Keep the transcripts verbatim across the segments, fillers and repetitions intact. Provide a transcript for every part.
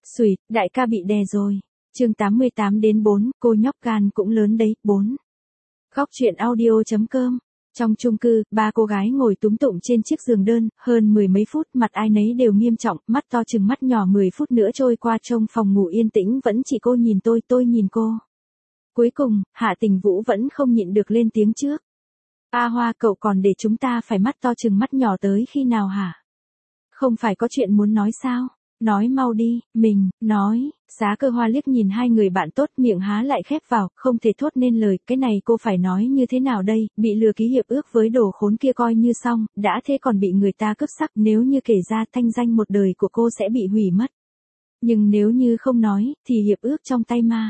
Xùi, đại ca bị đè rồi. Chương tám mươi tám đến bốn, cô nhóc gan cũng lớn đấy, bốn. Góc truyện audio chấm com. Trong chung cư, ba cô gái ngồi túm tụm trên chiếc giường đơn, hơn mười mấy phút, mặt ai nấy đều nghiêm trọng, mắt to chừng mắt nhỏ. Mười phút nữa trôi qua, trong phòng ngủ yên tĩnh vẫn chỉ cô nhìn tôi, tôi nhìn cô. Cuối cùng, Hạ Tình Vũ vẫn không nhịn được lên tiếng trước. A Hoa, cậu còn để chúng ta phải mắt to chừng mắt nhỏ tới khi nào hả? Không phải có chuyện muốn nói sao? Nói mau đi, mình, nói. Giá Cơ Hoa liếc nhìn hai người bạn tốt, miệng há lại khép vào, không thể thốt nên lời. Cái này cô phải nói như thế nào đây? Bị lừa ký hiệp ước với đồ khốn kia coi như xong, đã thế còn bị người ta cướp sắc. Nếu như kể ra, thanh danh một đời của cô sẽ bị hủy mất. Nhưng nếu như không nói, thì hiệp ước trong tay ma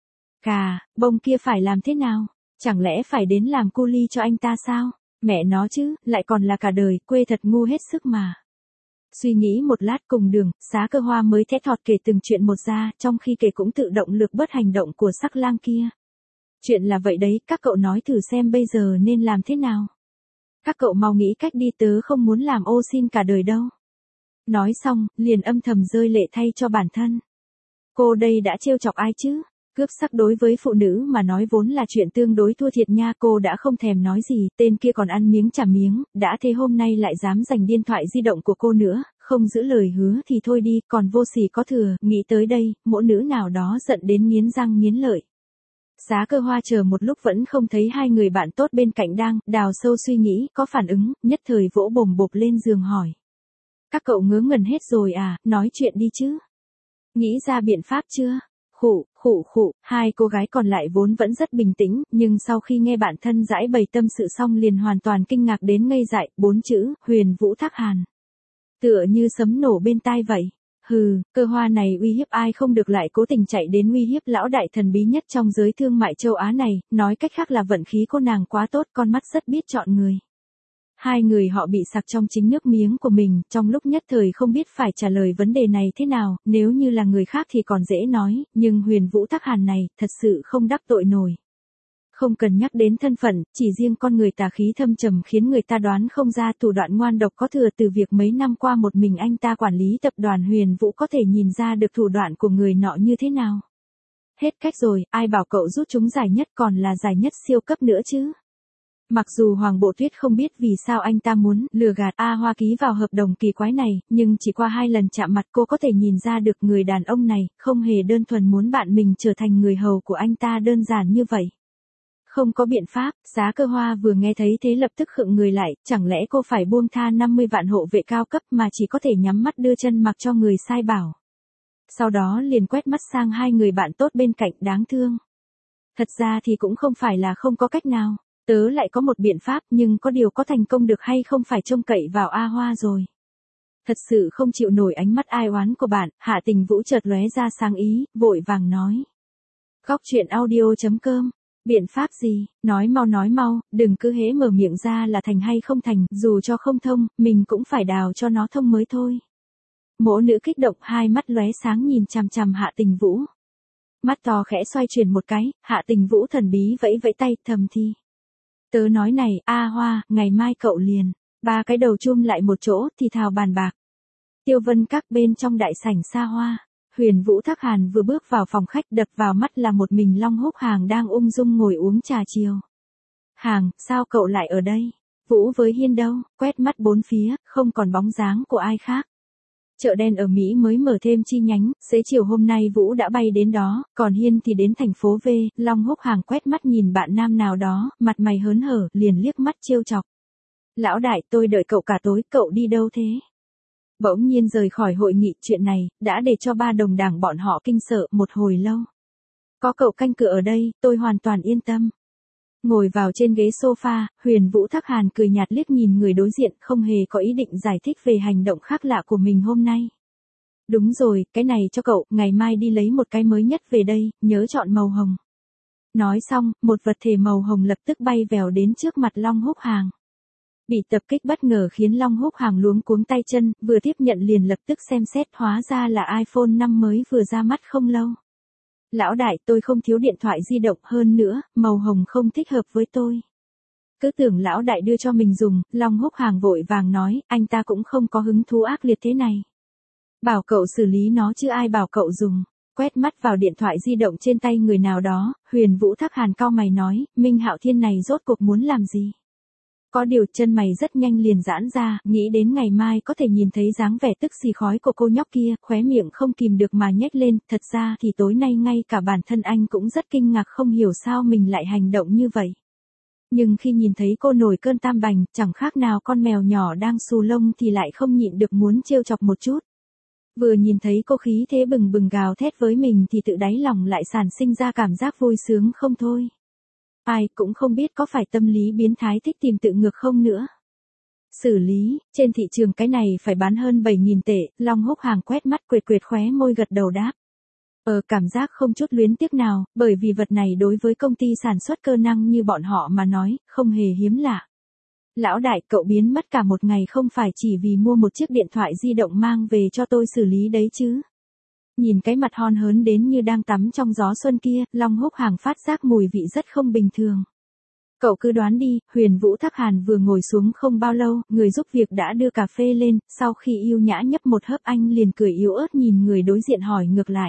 cà bông kia phải làm thế nào? Chẳng lẽ phải đến làm cu li cho anh ta sao? Mẹ nó chứ, lại còn là cả đời, quê thật ngu hết sức mà. Suy nghĩ một lát cùng đường, Giá Cơ Hoa mới thét thọt kể từng chuyện một ra, trong khi kể cũng tự động lược bớt hành động của sắc lang kia. Chuyện là vậy đấy, các cậu nói thử xem bây giờ nên làm thế nào. Các cậu mau nghĩ cách đi, tớ không muốn làm ô xin cả đời đâu. Nói xong, liền âm thầm rơi lệ thay cho bản thân. Cô đây đã trêu chọc ai chứ? Cướp sắc đối với phụ nữ mà nói vốn là chuyện tương đối thua thiệt nha. Cô đã không thèm nói gì, tên kia còn ăn miếng trả miếng, đã thế hôm nay lại dám giành điện thoại di động của cô nữa, không giữ lời hứa thì thôi đi, còn vô sỉ có thừa. Nghĩ tới đây, mỗi nữ nào đó giận đến nghiến răng nghiến lợi. Giá Cơ Hoa chờ một lúc vẫn không thấy hai người bạn tốt bên cạnh đang đào sâu suy nghĩ, có phản ứng, nhất thời vỗ bồm bộp lên giường hỏi. Các cậu ngớ ngẩn hết rồi à, nói chuyện đi chứ. Nghĩ ra biện pháp chưa? Khụ, khụ khụ, hai cô gái còn lại vốn vẫn rất bình tĩnh, nhưng sau khi nghe bạn thân giải bày tâm sự xong liền hoàn toàn kinh ngạc đến ngây dại. Bốn chữ, Huyền Vũ Thác Hàn. Tựa như sấm nổ bên tai vậy. Hừ, Cơ Hoa này uy hiếp ai không được lại cố tình chạy đến uy hiếp lão đại thần bí nhất trong giới thương mại châu Á này, nói cách khác là vận khí cô nàng quá tốt, con mắt rất biết chọn người. Hai người họ bị sặc trong chính nước miếng của mình, trong lúc nhất thời không biết phải trả lời vấn đề này thế nào. Nếu như là người khác thì còn dễ nói, nhưng Huyền Vũ Thác Hàn này, thật sự không đắc tội nổi. Không cần nhắc đến thân phận, chỉ riêng con người tà khí thâm trầm khiến người ta đoán không ra thủ đoạn ngoan độc có thừa từ việc mấy năm qua một mình anh ta quản lý tập đoàn Huyền Vũ có thể nhìn ra được thủ đoạn của người nọ như thế nào. Hết cách rồi, ai bảo cậu rút chúng giải nhất còn là giải nhất siêu cấp nữa chứ. Mặc dù Hoàng Bộ Tuyết không biết vì sao anh ta muốn lừa gạt A Hoa ký vào hợp đồng kỳ quái này, nhưng chỉ qua hai lần chạm mặt cô có thể nhìn ra được người đàn ông này không hề đơn thuần muốn bạn mình trở thành người hầu của anh ta đơn giản như vậy. Không có biện pháp, Giá Cơ Hoa vừa nghe thấy thế lập tức khựng người lại, chẳng lẽ cô phải buông tha năm mươi vạn hộ vệ cao cấp mà chỉ có thể nhắm mắt đưa chân mặc cho người sai bảo. Sau đó liền quét mắt sang hai người bạn tốt bên cạnh, đáng thương. Thật ra thì cũng không phải là không có cách nào. Tớ lại có một biện pháp, nhưng có điều có thành công được hay không phải trông cậy vào A Hoa rồi. Thật sự không chịu nổi ánh mắt ai oán của bạn, Hạ Tình Vũ chợt lóe ra sáng ý, vội vàng nói. Góc truyện audio chấm com. Biện pháp gì? Nói mau nói mau, đừng cứ hễ mở miệng ra là thành hay không thành, dù cho không thông, mình cũng phải đào cho nó thông mới thôi. Mỗ nữ kích động, hai mắt lóe sáng nhìn chằm chằm Hạ Tình Vũ. Mắt to khẽ xoay chuyển một cái, Hạ Tình Vũ thần bí vẫy vẫy tay, thầm thì. Tớ nói này, A Hoa, ngày mai cậu liền, ba cái đầu chum lại một chỗ, thì thào bàn bạc. Tiêu Vân Các bên trong đại sảnh xa hoa, Huyền Vũ Thác Hàn vừa bước vào phòng khách, đập vào mắt là một mình Long Húc Hàng đang ung dung ngồi uống trà chiều. Hàng, sao cậu lại ở đây? Vũ với Hiên đâu? Quét mắt bốn phía, không còn bóng dáng của ai khác. Chợ đen ở Mỹ mới mở thêm chi nhánh, xế chiều hôm nay Vũ đã bay đến đó, còn Hiên thì đến thành phố V. Long Húc Hàng quét mắt nhìn bạn nam nào đó, mặt mày hớn hở, liền liếc mắt trêu chọc. Lão đại, tôi đợi cậu cả tối, cậu đi đâu thế? Bỗng nhiên rời khỏi hội nghị, chuyện này đã để cho ba đồng đảng bọn họ kinh sợ một hồi lâu. Có cậu canh cửa ở đây, tôi hoàn toàn yên tâm. Ngồi vào trên ghế sofa, Huyền Vũ Thác Hàn cười nhạt liếc nhìn người đối diện, không hề có ý định giải thích về hành động khác lạ của mình hôm nay. Đúng rồi, cái này cho cậu, ngày mai đi lấy một cái mới nhất về đây, nhớ chọn màu hồng. Nói xong, một vật thể màu hồng lập tức bay vèo đến trước mặt Long Húc Hàng. Bị tập kích bất ngờ khiến Long Húc Hàng luống cuống tay chân, vừa tiếp nhận liền lập tức xem xét, hóa ra là iPhone năm mới vừa ra mắt không lâu. Lão đại, tôi không thiếu điện thoại di động, hơn nữa, màu hồng không thích hợp với tôi. Cứ tưởng lão đại đưa cho mình dùng, Long Húc Hàng vội vàng nói, anh ta cũng không có hứng thú ác liệt thế này. Bảo cậu xử lý nó chứ ai bảo cậu dùng. Quét mắt vào điện thoại di động trên tay người nào đó, Huyền Vũ Thác Hàn cau mày nói, Minh Hạo Thiên này rốt cuộc muốn làm gì? Có điều chân mày rất nhanh liền giãn ra, nghĩ đến ngày mai có thể nhìn thấy dáng vẻ tức xì khói của cô nhóc kia, khóe miệng không kìm được mà nhếch lên, thật ra thì tối nay ngay cả bản thân anh cũng rất kinh ngạc không hiểu sao mình lại hành động như vậy. Nhưng khi nhìn thấy cô nổi cơn tam bành, chẳng khác nào con mèo nhỏ đang xù lông thì lại không nhịn được muốn trêu chọc một chút. Vừa nhìn thấy cô khí thế bừng bừng gào thét với mình thì tự đáy lòng lại sản sinh ra cảm giác vui sướng không thôi. Ai cũng không biết có phải tâm lý biến thái thích tìm tự ngược không nữa. Xử lý, trên thị trường cái này phải bán hơn bảy nghìn tệ, Long Húc Hàng quét mắt quệt quệt khóe môi gật đầu đáp. Ờ cảm giác không chút luyến tiếc nào, bởi vì vật này đối với công ty sản xuất cơ năng như bọn họ mà nói, không hề hiếm lạ. Lão đại, cậu biến mất cả một ngày không phải chỉ vì mua một chiếc điện thoại di động mang về cho tôi xử lý đấy chứ. Nhìn cái mặt hon hớn đến như đang tắm trong gió xuân kia, Long Húc Hàng phát giác mùi vị rất không bình thường. Cậu cứ đoán đi, Huyền Vũ Thác Hàn vừa ngồi xuống không bao lâu, người giúp việc đã đưa cà phê lên, sau khi yêu nhã nhấp một hớp anh liền cười yếu ớt nhìn người đối diện hỏi ngược lại.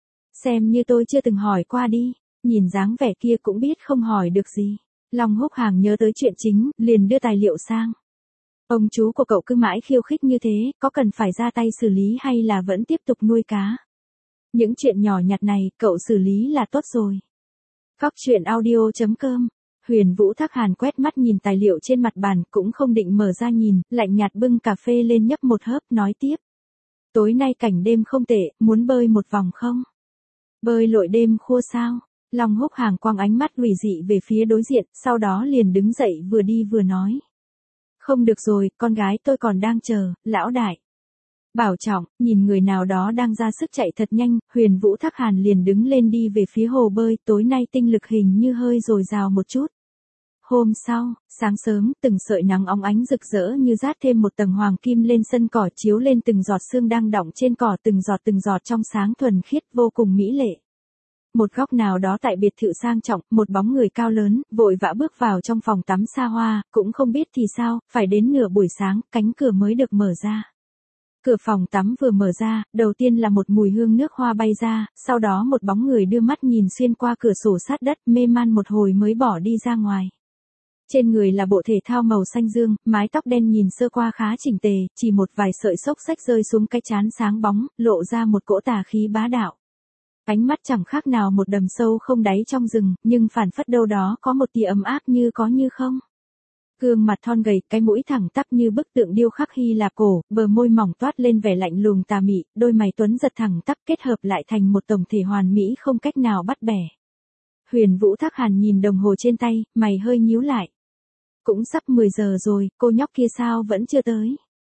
Xem như tôi chưa từng hỏi qua đi, nhìn dáng vẻ kia cũng biết không hỏi được gì. Long Húc Hàng nhớ tới chuyện chính, liền đưa tài liệu sang. Ông chú của cậu cứ mãi khiêu khích như thế, có cần phải ra tay xử lý hay là vẫn tiếp tục nuôi cá? Những chuyện nhỏ nhặt này, cậu xử lý là tốt rồi. Góc truyện audio chấm com. Huyền Vũ Thác Hàn quét mắt nhìn tài liệu trên mặt bàn, cũng không định mở ra nhìn, lạnh nhạt bưng cà phê lên nhấp một hớp, nói tiếp. Tối nay cảnh đêm không tệ, muốn bơi một vòng không? Bơi lội đêm khua sao? Long Húc Hàng quăng ánh mắt ủy dị về phía đối diện, sau đó liền đứng dậy vừa đi vừa nói. Không được rồi, con gái tôi còn đang chờ, lão đại. Bảo trọng, nhìn người nào đó đang ra sức chạy thật nhanh, Huyền Vũ Thác Hàn liền đứng lên đi về phía hồ bơi, tối nay tinh lực hình như hơi dồi dào một chút. Hôm sau, sáng sớm, từng sợi nắng óng ánh rực rỡ như rát thêm một tầng hoàng kim lên sân cỏ chiếu lên từng giọt sương đang đọng trên cỏ từng giọt từng giọt trong sáng thuần khiết vô cùng mỹ lệ. Một góc nào đó tại biệt thự sang trọng, một bóng người cao lớn, vội vã bước vào trong phòng tắm xa hoa, cũng không biết thì sao, phải đến nửa buổi sáng, cánh cửa mới được mở ra. Cửa phòng tắm vừa mở ra, đầu tiên là một mùi hương nước hoa bay ra, sau đó một bóng người đưa mắt nhìn xuyên qua cửa sổ sát đất, mê man một hồi mới bỏ đi ra ngoài. Trên người là bộ thể thao màu xanh dương, mái tóc đen nhìn sơ qua khá chỉnh tề, chỉ một vài sợi xốc xách rơi xuống cái trán sáng bóng, lộ ra một cỗ tà khí bá đạo. Ánh mắt chẳng khác nào một đầm sâu không đáy trong rừng, nhưng phản phất đâu đó có một tia ấm áp như có như không. Gương mặt thon gầy, cái mũi thẳng tắp như bức tượng điêu khắc Hy Lạp cổ, bờ môi mỏng toát lên vẻ lạnh lùng tà mị, đôi mày tuấn giật thẳng tắp kết hợp lại thành một tổng thể hoàn mỹ không cách nào bắt bẻ. Huyền Vũ Thác Hàn nhìn đồng hồ trên tay, mày hơi nhíu lại. Cũng sắp mười giờ rồi, cô nhóc kia sao vẫn chưa tới?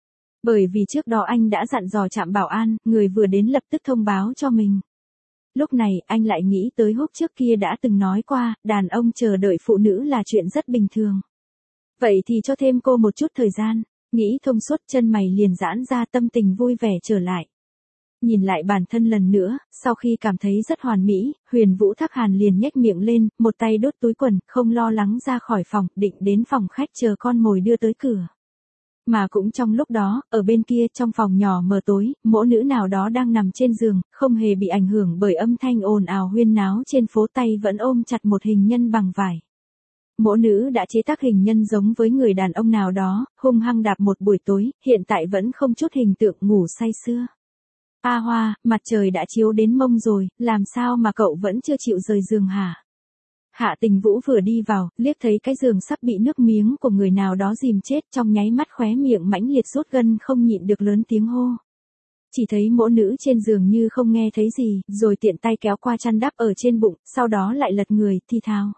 Bởi vì trước đó anh đã dặn dò trạm bảo an, người vừa đến lập tức thông báo cho mình. Lúc này, anh lại nghĩ tới Húc trước kia đã từng nói qua, đàn ông chờ đợi phụ nữ là chuyện rất bình thường. Vậy thì cho thêm cô một chút thời gian, nghĩ thông suốt chân mày liền giãn ra tâm tình vui vẻ trở lại. Nhìn lại bản thân lần nữa, sau khi cảm thấy rất hoàn mỹ, Huyền Vũ Thác Hàn liền nhếch miệng lên, một tay đốt túi quần, không lo lắng ra khỏi phòng, định đến phòng khách chờ con mồi đưa tới cửa. Mà cũng trong lúc đó, ở bên kia trong phòng nhỏ mờ tối, mỗ nữ nào đó đang nằm trên giường, không hề bị ảnh hưởng bởi âm thanh ồn ào huyên náo trên phố, tay vẫn ôm chặt một hình nhân bằng vải. Mỗ nữ đã chế tác hình nhân giống với người đàn ông nào đó, hung hăng đạp một buổi tối, hiện tại vẫn không chút hình tượng ngủ say sưa. A Hoa, mặt trời đã chiếu đến mông rồi, làm sao mà cậu vẫn chưa chịu rời giường hả? Hạ Tình Vũ vừa đi vào, liếc thấy cái giường sắp bị nước miếng của người nào đó dìm chết, trong nháy mắt khóe miệng mãnh liệt rút gân không nhịn được lớn tiếng hô. Chỉ thấy mỗ nữ trên giường như không nghe thấy gì, rồi tiện tay kéo qua chăn đắp ở trên bụng, sau đó lại lật người, thi thào.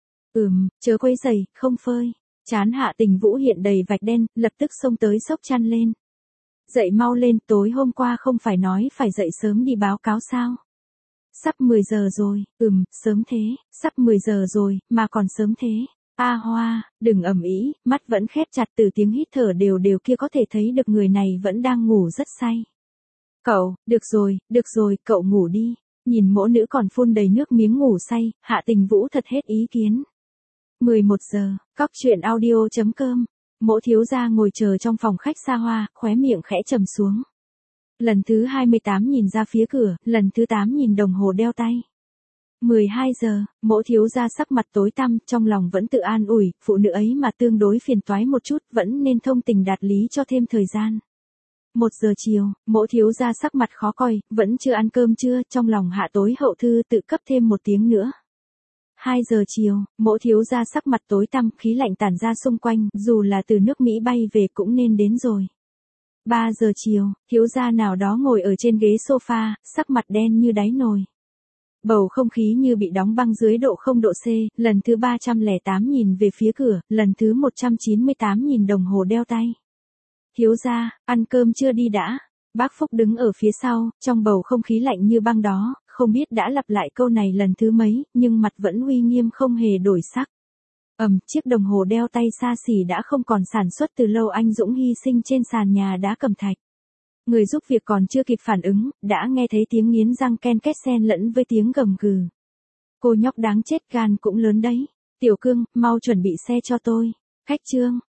Ừm, chớ quấy giày, không phơi. Chán Hạ Tình Vũ hiện đầy vạch đen, lập tức xông tới xốc chăn lên. Dậy mau lên, tối hôm qua không phải nói phải dậy sớm đi báo cáo sao? Sắp mười giờ rồi, ừm, sớm thế, sắp mười giờ rồi, mà còn sớm thế. A Hoa, đừng ầm ĩ, mắt vẫn khép chặt, từ tiếng hít thở đều đều kia có thể thấy được người này vẫn đang ngủ rất say. Cậu, được rồi, được rồi, cậu ngủ đi. Nhìn mỗ nữ còn phun đầy nước miếng ngủ say, Hạ Tình Vũ thật hết ý kiến. mười một giờ, góc truyện audio chấm com. Mỗ thiếu gia ngồi chờ trong phòng khách xa hoa, khóe miệng khẽ trầm xuống. lần thứ hai mươi tám nhìn ra phía cửa, lần thứ tám nhìn đồng hồ đeo tay. mười hai giờ, Mỗ thiếu gia sắc mặt tối tăm, trong lòng vẫn tự an ủi, phụ nữ ấy mà tương đối phiền toái một chút, vẫn nên thông tình đạt lý cho thêm thời gian. Một giờ chiều, Mỗ thiếu gia sắc mặt khó coi, vẫn chưa ăn cơm trưa, trong lòng hạ tối hậu thư tự cấp thêm một tiếng nữa. Hai giờ chiều, Mỗ thiếu gia sắc mặt tối tăm, khí lạnh tản ra xung quanh, dù là từ nước Mỹ bay về cũng nên đến rồi. Ba giờ chiều, thiếu gia nào đó ngồi ở trên ghế sofa, sắc mặt đen như đáy nồi. Bầu không khí như bị đóng băng dưới độ không độ C, lần thứ ba trăm lẻ tám nhìn về phía cửa, lần thứ một trăm chín mươi tám nhìn đồng hồ đeo tay. Thiếu gia, ăn cơm chưa đi đã? Bác Phúc đứng ở phía sau, trong bầu không khí lạnh như băng đó, không biết đã lặp lại câu này lần thứ mấy, nhưng mặt vẫn uy nghiêm không hề đổi sắc. Ầm, chiếc đồng hồ đeo tay xa xỉ đã không còn sản xuất từ lâu, anh Dũng hy sinh trên sàn nhà đá cẩm thạch. Người giúp việc còn chưa kịp phản ứng, đã nghe thấy tiếng nghiến răng ken két xen lẫn với tiếng gầm gừ. Cô nhóc đáng chết, gan cũng lớn đấy. Tiểu Cương, mau chuẩn bị xe cho tôi. Khách Trương,